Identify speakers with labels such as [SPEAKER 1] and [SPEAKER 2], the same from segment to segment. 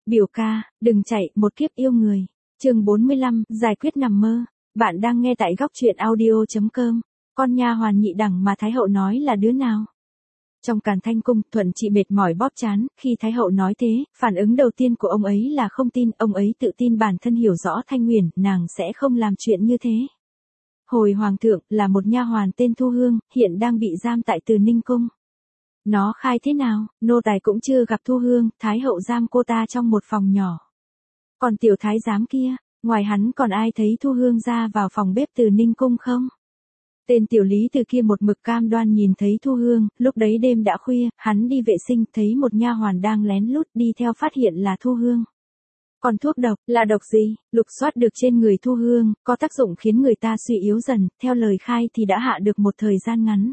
[SPEAKER 1] Biểu ca, đừng chạy, một kiếp yêu người. Chương 45, giải quyết nằm mơ. Bạn đang nghe tại góc truyện audio.com. Con nha hoàn nhị đẳng mà Thái hậu nói là đứa nào? Trong Càn Thanh cung, Thuận Trị mệt mỏi bóp trán, khi Thái hậu nói thế, phản ứng đầu tiên của ông ấy là không tin, ông ấy tự tin bản thân hiểu rõ Thanh Nguyền, nàng sẽ không làm chuyện như thế. Hồi hoàng thượng, là một nha hoàn tên Thu Hương, hiện đang bị giam tại Từ Ninh cung. Nó khai thế nào, nô tài cũng chưa gặp Thu Hương, Thái hậu giam cô ta trong một phòng nhỏ. Còn tiểu thái giám kia, ngoài hắn còn ai thấy Thu Hương ra vào phòng bếp Từ Ninh cung không? Tên tiểu lý từ kia một mực cam đoan nhìn thấy Thu Hương, lúc đấy đêm đã khuya, hắn đi vệ sinh thấy một nha hoàn đang lén lút đi theo phát hiện là Thu Hương. Còn thuốc độc, là độc gì? Lục soát được trên người Thu Hương, có tác dụng khiến người ta suy yếu dần, theo lời khai thì đã hạ được một thời gian ngắn.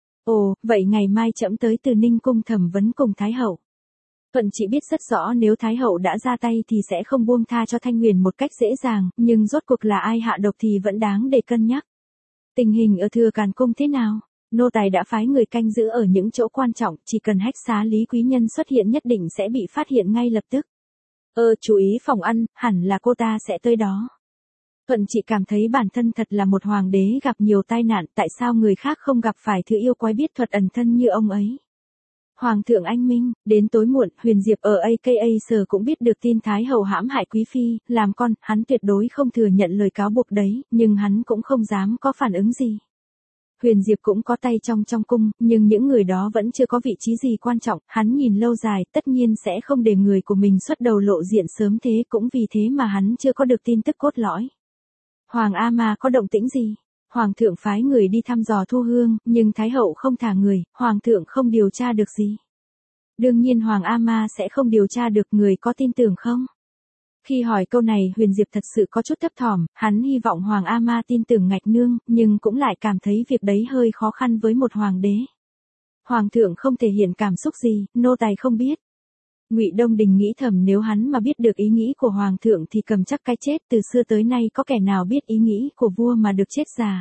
[SPEAKER 1] Ồ, vậy ngày mai trẫm tới Từ Ninh cung thẩm vấn cùng Thái hậu. Thuận Trị biết rất rõ nếu Thái hậu đã ra tay thì sẽ không buông tha cho Thanh Nguyền một cách dễ dàng, nhưng rốt cuộc là ai hạ độc thì vẫn đáng để cân nhắc. Tình hình ở Thừa Càn cung thế nào? Nô tài đã phái người canh giữ ở những chỗ quan trọng, chỉ cần hách xá Lý quý nhân xuất hiện nhất định sẽ bị phát hiện ngay lập tức. Chú ý phòng ăn, hẳn là cô ta sẽ tới đó. Thuận Trị cảm thấy bản thân thật là một hoàng đế gặp nhiều tai nạn, tại sao người khác không gặp phải thứ yêu quái biết thuật ẩn thân như ông ấy. Hoàng thượng anh minh, đến tối muộn, Huyền Diệp ở AKA Sở cũng biết được tin Thái hậu hãm hại quý phi, làm con, hắn tuyệt đối không thừa nhận lời cáo buộc đấy, nhưng hắn cũng không dám có phản ứng gì. Huyền Diệp cũng có tay trong cung, nhưng những người đó vẫn chưa có vị trí gì quan trọng, hắn nhìn lâu dài, tất nhiên sẽ không để người của mình xuất đầu lộ diện sớm thế, cũng vì thế mà hắn chưa có được tin tức cốt lõi. Hoàng A Ma có động tĩnh gì? Hoàng thượng phái người đi thăm dò Thu Hương, nhưng Thái hậu không thả người, Hoàng thượng không điều tra được gì. Đương nhiên Hoàng A Ma sẽ không điều tra được, người có tin tưởng không? Khi hỏi câu này Huyền Diệp thật sự có chút thấp thỏm, hắn hy vọng Hoàng A Ma tin tưởng Ngạch Nương, nhưng cũng lại cảm thấy việc đấy hơi khó khăn với một hoàng đế. Hoàng thượng không thể hiện cảm xúc gì, nô tài không biết. Ngụy Đông Đình nghĩ thầm nếu hắn mà biết được ý nghĩ của hoàng thượng thì cầm chắc cái chết, từ xưa tới nay có kẻ nào biết ý nghĩ của vua mà được chết già.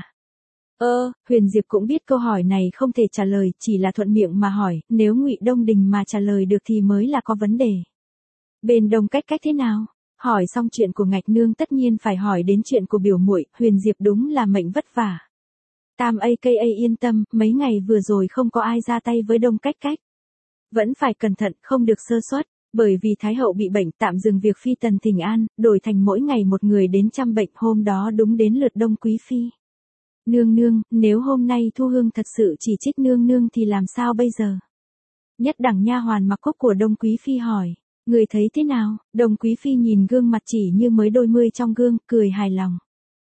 [SPEAKER 1] Huyền Diệp cũng biết câu hỏi này không thể trả lời, chỉ là thuận miệng mà hỏi, nếu Ngụy Đông Đình mà trả lời được thì mới là có vấn đề. Bên Đông cách thế nào? Hỏi xong chuyện của Ngạch Nương tất nhiên phải hỏi đến chuyện của biểu muội, Huyền Diệp đúng là mệnh vất vả. Tam AKA yên tâm, mấy ngày vừa rồi không có ai ra tay với Đông cách. Vẫn phải cẩn thận, không được sơ suất, bởi vì Thái hậu bị bệnh tạm dừng việc phi tần thỉnh an, đổi thành mỗi ngày một người đến chăm bệnh, hôm đó đúng đến lượt Đông quý phi. Nương, nếu hôm nay Thu Hương thật sự chỉ trích nương thì làm sao bây giờ? Nhất đẳng nha hoàn mặc cúc của Đông quý phi hỏi, người thấy thế nào? Đông quý phi nhìn gương mặt chỉ như mới đôi mươi trong gương, cười hài lòng.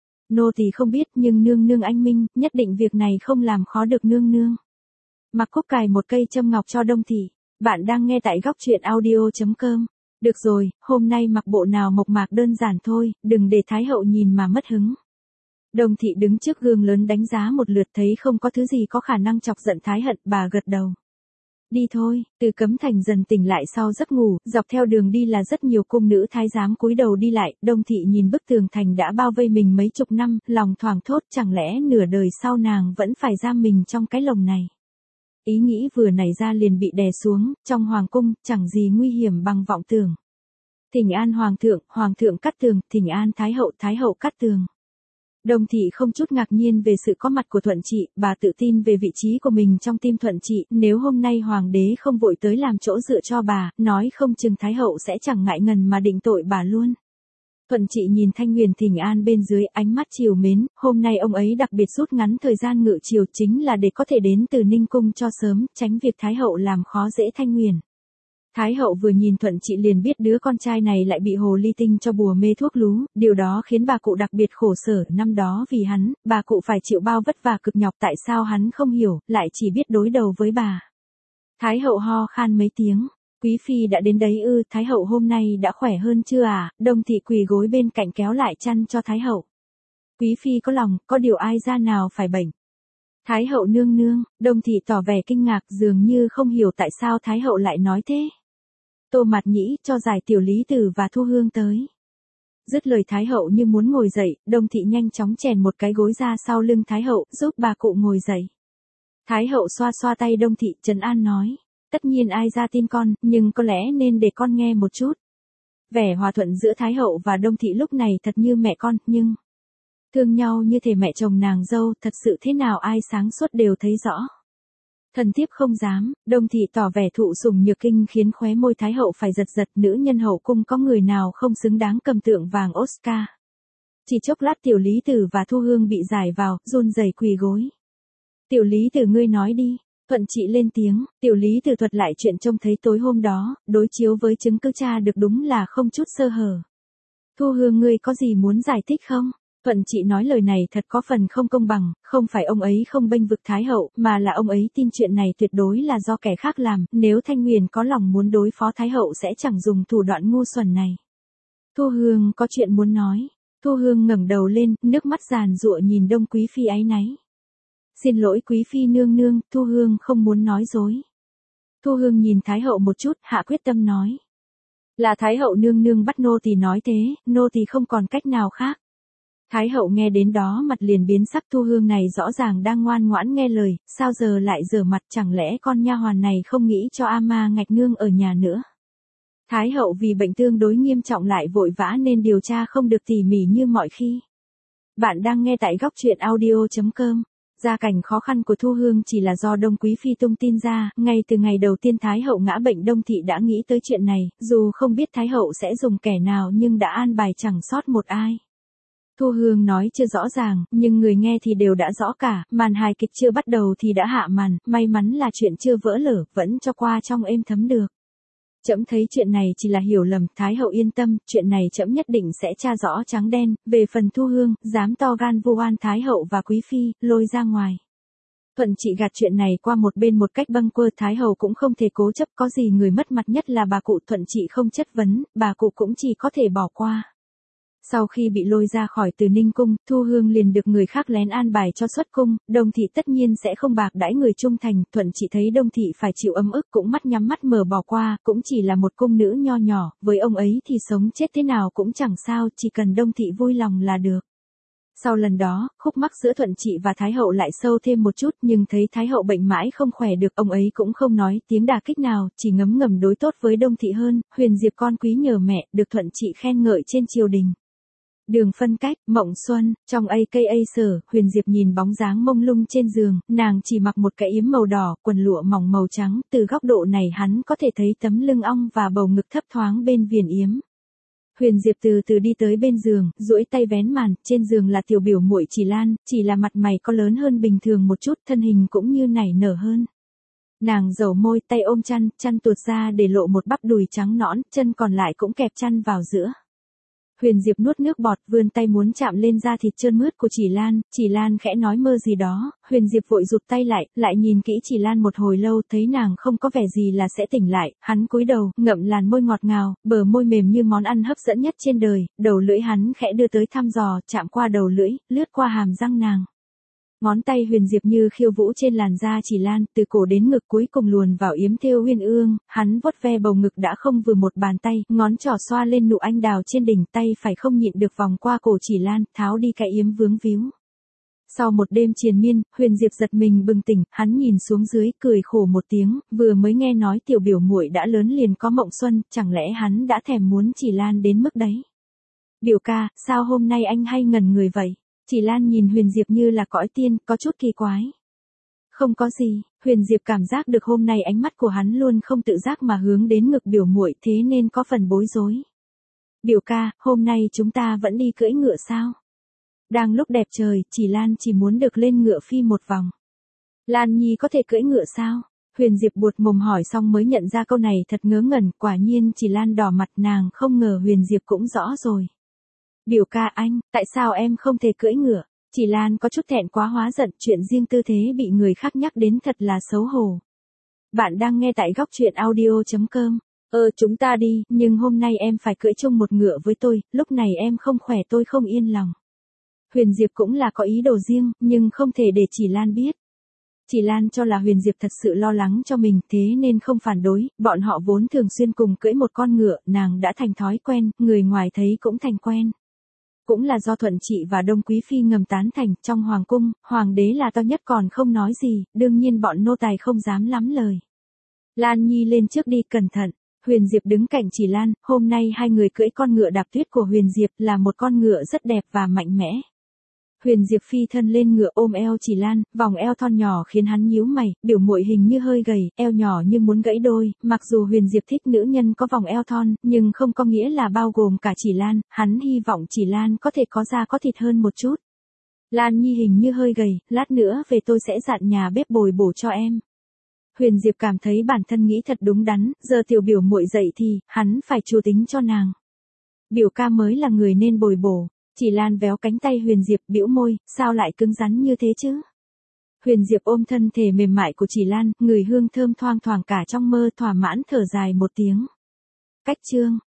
[SPEAKER 1] Nô thì không biết, nhưng nương anh minh, nhất định việc này không làm khó được nương. Mặc cúc cài một cây châm ngọc cho Đông thị. Bạn đang nghe tại góc truyện audio.com. Được rồi, hôm nay mặc bộ nào mộc mạc đơn giản thôi, đừng để Thái hậu nhìn mà mất hứng. Đông thị đứng trước gương lớn đánh giá một lượt thấy không có thứ gì có khả năng chọc giận Thái hậu, bà gật đầu. Đi thôi, Từ Cấm Thành dần tỉnh lại sau giấc ngủ, dọc theo đường đi là rất nhiều cung nữ thái giám cúi đầu đi lại, Đông thị nhìn bức tường thành đã bao vây mình mấy chục năm, lòng thoảng thốt chẳng lẽ nửa đời sau nàng vẫn phải giam mình trong cái lồng này. Ý nghĩ vừa nảy ra liền bị đè xuống, trong hoàng cung, chẳng gì nguy hiểm bằng vọng tưởng. Thỉnh an hoàng thượng cắt tường, thỉnh an thái hậu cắt tường. Đông thị không chút ngạc nhiên về sự có mặt của Thuận Trị, bà tự tin về vị trí của mình trong tim Thuận Trị, nếu hôm nay hoàng đế không vội tới làm chỗ dựa cho bà, nói không chừng Thái hậu sẽ chẳng ngại ngần mà định tội bà luôn. Thuận Trị nhìn Thanh Nguyền thỉnh an bên dưới, ánh mắt trìu mến, hôm nay ông ấy đặc biệt rút ngắn thời gian ngự triều chính là để có thể đến Từ Ninh cung cho sớm, tránh việc Thái hậu làm khó dễ Thanh Nguyền. Thái hậu vừa nhìn Thuận Trị liền biết đứa con trai này lại bị hồ ly tinh cho bùa mê thuốc lú, điều đó khiến bà cụ đặc biệt khổ sở, năm đó vì hắn, bà cụ phải chịu bao vất vả cực nhọc, tại sao hắn không hiểu, lại chỉ biết đối đầu với bà. Thái hậu ho khan mấy tiếng. Quý phi đã đến đấy ư? Thái hậu hôm nay đã khỏe hơn chưa à? Đông thị quỳ gối bên cạnh kéo lại chăn cho Thái hậu. Quý phi có lòng, có điều ai ra nào phải bệnh. Thái hậu nương, Đông thị tỏ vẻ kinh ngạc, dường như không hiểu tại sao Thái hậu lại nói thế. Tô Mạt Nhĩ cho giải tiểu lý tử và Thu Hương tới. Dứt lời Thái hậu như muốn ngồi dậy, Đông thị nhanh chóng chèn một cái gối ra sau lưng Thái hậu, giúp bà cụ ngồi dậy. Thái hậu xoa xoa tay Đông thị, trấn an nói. Tất nhiên ai ra tin con, nhưng có lẽ nên để con nghe một chút. Vẻ hòa thuận giữa Thái hậu và Đông thị lúc này thật như mẹ con, nhưng thương nhau như thể mẹ chồng nàng dâu, thật sự thế nào ai sáng suốt đều thấy rõ. Thần thiếp không dám, Đông thị tỏ vẻ thụ sủng nhược kinh khiến khóe môi Thái hậu phải giật giật, nữ nhân hậu cung có người nào không xứng đáng cầm tượng vàng Oscar. Chỉ chốc lát Tiểu Lý Tử và Thu Hương bị giải vào, run rẩy quỳ gối. Tiểu Lý Tử ngươi nói đi. Thuận Trị lên tiếng, Tiểu Lý Tử thuật lại chuyện trông thấy tối hôm đó, đối chiếu với chứng cứ tra được đúng là không chút sơ hở. Thu Hương ngươi có gì muốn giải thích không? Thuận Trị nói lời này thật có phần không công bằng, không phải ông ấy không bênh vực Thái hậu, mà là ông ấy tin chuyện này tuyệt đối là do kẻ khác làm, nếu Thanh Huyền có lòng muốn đối phó Thái hậu sẽ chẳng dùng thủ đoạn ngu xuẩn này. Thu Hương có chuyện muốn nói. Thu Hương ngẩng đầu lên, nước mắt giàn giụa nhìn Đông Quý phi áy náy. Xin lỗi Quý phi nương nương, Thu Hương không muốn nói dối. Thu Hương nhìn Thái hậu một chút, hạ quyết tâm nói. Là Thái hậu nương nương bắt nô tỳ nói thế, nô tỳ không còn cách nào khác. Thái hậu nghe đến đó mặt liền biến sắc, Thu Hương này rõ ràng đang ngoan ngoãn nghe lời, sao giờ lại rửa mặt, chẳng lẽ con nha hoàn này không nghĩ cho ama ngạch nương ở nhà nữa. Thái hậu vì bệnh tương đối nghiêm trọng lại vội vã nên điều tra không được tỉ mỉ như mọi khi. Bạn đang nghe tại góc truyện audio.com. Gia cảnh khó khăn của Thu Hương chỉ là do Đông Quý phi tung tin ra, ngay từ ngày đầu tiên Thái hậu ngã bệnh Đông thị đã nghĩ tới chuyện này, dù không biết Thái hậu sẽ dùng kẻ nào nhưng đã an bài chẳng sót một ai. Thu Hương nói chưa rõ ràng, nhưng người nghe thì đều đã rõ cả, màn hài kịch chưa bắt đầu thì đã hạ màn, may mắn là chuyện chưa vỡ lở, vẫn cho qua trong êm thấm được. Trẫm thấy chuyện này chỉ là hiểu lầm, Thái hậu yên tâm, chuyện này trẫm nhất định sẽ tra rõ trắng đen, về phần Thu Hương, dám to gan vu oan Thái hậu và Quý phi, lôi ra ngoài. Thuận Trị gạt chuyện này qua một bên một cách bâng quơ, Thái hậu cũng không thể cố chấp, có gì người mất mặt nhất là bà cụ. Thuận Trị không chất vấn, bà cụ cũng chỉ có thể bỏ qua. Sau khi bị lôi ra khỏi Từ Ninh cung, Thu Hương liền được người khác lén an bài cho xuất cung, Đông thị tất nhiên sẽ không bạc đãi người trung thành, Thuận Trị thấy Đông thị phải chịu ấm ức cũng mắt nhắm mắt mở bỏ qua, cũng chỉ là một cung nữ nho nhỏ, với ông ấy thì sống chết thế nào cũng chẳng sao, chỉ cần Đông thị vui lòng là được. Sau lần đó, khúc mắc giữa Thuận Trị và Thái hậu lại sâu thêm một chút, nhưng thấy Thái hậu bệnh mãi không khỏe được, ông ấy cũng không nói tiếng đả kích nào, chỉ ngấm ngầm đối tốt với Đông thị hơn. Huyền Diệp con quý nhờ mẹ, được Thuận Trị khen ngợi trên triều đình. Đường phân cách, mộng xuân, trong AKA sở, Huyền Diệp nhìn bóng dáng mông lung trên giường, nàng chỉ mặc một cái yếm màu đỏ, quần lụa mỏng màu trắng, từ góc độ này hắn có thể thấy tấm lưng ong và bầu ngực thấp thoáng bên viền yếm. Huyền Diệp từ từ đi tới bên giường, duỗi tay vén màn, trên giường là tiểu biểu muội Chỉ Lan, chỉ là mặt mày có lớn hơn bình thường một chút, thân hình cũng như nảy nở hơn. Nàng dầu môi, tay ôm chăn, chăn tuột ra để lộ một bắp đùi trắng nõn, chân còn lại cũng kẹp chăn vào giữa. Huyền Diệp nuốt nước bọt, vươn tay muốn chạm lên da thịt trơn mướt của Chỉ Lan khẽ nói mơ gì đó, Huyền Diệp vội rụt tay lại nhìn kỹ Chỉ Lan một hồi lâu, thấy nàng không có vẻ gì là sẽ tỉnh lại, hắn cúi đầu, ngậm làn môi ngọt ngào, bờ môi mềm như món ăn hấp dẫn nhất trên đời, đầu lưỡi hắn khẽ đưa tới thăm dò, chạm qua đầu lưỡi, lướt qua hàm răng nàng. Ngón tay Huyền Diệp như khiêu vũ trên làn da Chỉ Lan, từ cổ đến ngực cuối cùng luồn vào yếm thêu uyên ương, hắn vuốt ve bầu ngực đã không vừa một bàn tay, ngón trỏ xoa lên nụ anh đào trên đỉnh, tay phải không nhịn được vòng qua cổ Chỉ Lan, tháo đi cái yếm vướng víu. Sau một đêm triền miên, Huyền Diệp giật mình bừng tỉnh, hắn nhìn xuống dưới, cười khổ một tiếng, vừa mới nghe nói tiểu biểu muội đã lớn liền có mộng xuân, chẳng lẽ hắn đã thèm muốn Chỉ Lan đến mức đấy. Biểu ca, sao hôm nay anh hay ngẩn người vậy? Chỉ Lan nhìn Huyền Diệp như là cõi tiên, có chút kỳ quái. Không có gì, Huyền Diệp cảm giác được hôm nay ánh mắt của hắn luôn không tự giác mà hướng đến ngực biểu muội, thế nên có phần bối rối. Biểu ca, hôm nay chúng ta vẫn đi cưỡi ngựa sao? Đang lúc đẹp trời, Chỉ Lan chỉ muốn được lên ngựa phi một vòng. Lan Nhi có thể cưỡi ngựa sao? Huyền Diệp buột mồm hỏi xong mới nhận ra câu này thật ngớ ngẩn, quả nhiên Chỉ Lan đỏ mặt, nàng không ngờ Huyền Diệp cũng rõ rồi. Biểu ca anh, tại sao em không thể cưỡi ngựa? Chỉ Lan có chút thẹn quá hóa giận, chuyện riêng tư thế bị người khác nhắc đến thật là xấu hổ. Bạn đang nghe tại góc truyện audio.com. Chúng ta đi, nhưng hôm nay em phải cưỡi chung một ngựa với tôi, lúc này em không khỏe tôi không yên lòng. Huyền Diệp cũng là có ý đồ riêng, nhưng không thể để Chỉ Lan biết. Chỉ Lan cho là Huyền Diệp thật sự lo lắng cho mình, thế nên không phản đối, bọn họ vốn thường xuyên cùng cưỡi một con ngựa, nàng đã thành thói quen, người ngoài thấy cũng thành quen. Cũng là do Thuận Trị và Đông Quý phi ngầm tán thành, trong hoàng cung, hoàng đế là to nhất còn không nói gì, đương nhiên bọn nô tài không dám lắm lời. Lan Nhi lên trước đi, cẩn thận. Huyền Diệp đứng cạnh Chỉ Lan, hôm nay hai người cưỡi con ngựa đạp tuyết của Huyền Diệp là một con ngựa rất đẹp và mạnh mẽ. Huyền Diệp phi thân lên ngựa ôm eo Chỉ Lan, vòng eo thon nhỏ khiến hắn nhíu mày, biểu muội hình như hơi gầy, eo nhỏ như muốn gãy đôi, mặc dù Huyền Diệp thích nữ nhân có vòng eo thon, nhưng không có nghĩa là bao gồm cả Chỉ Lan, hắn hy vọng Chỉ Lan có thể có da có thịt hơn một chút. Lan Nhi hình như hơi gầy, lát nữa về tôi sẽ dặn nhà bếp bồi bổ cho em. Huyền Diệp cảm thấy bản thân nghĩ thật đúng đắn, giờ tiểu biểu muội dậy thì, hắn phải chu tính cho nàng. Biểu ca mới là người nên bồi bổ. Chỉ Lan véo cánh tay Huyền Diệp, bĩu môi, sao lại cứng rắn như thế chứ? Huyền Diệp ôm thân thể mềm mại của Chỉ Lan, người hương thơm thoang thoảng cả trong mơ, thỏa mãn thở dài một tiếng. Cách chương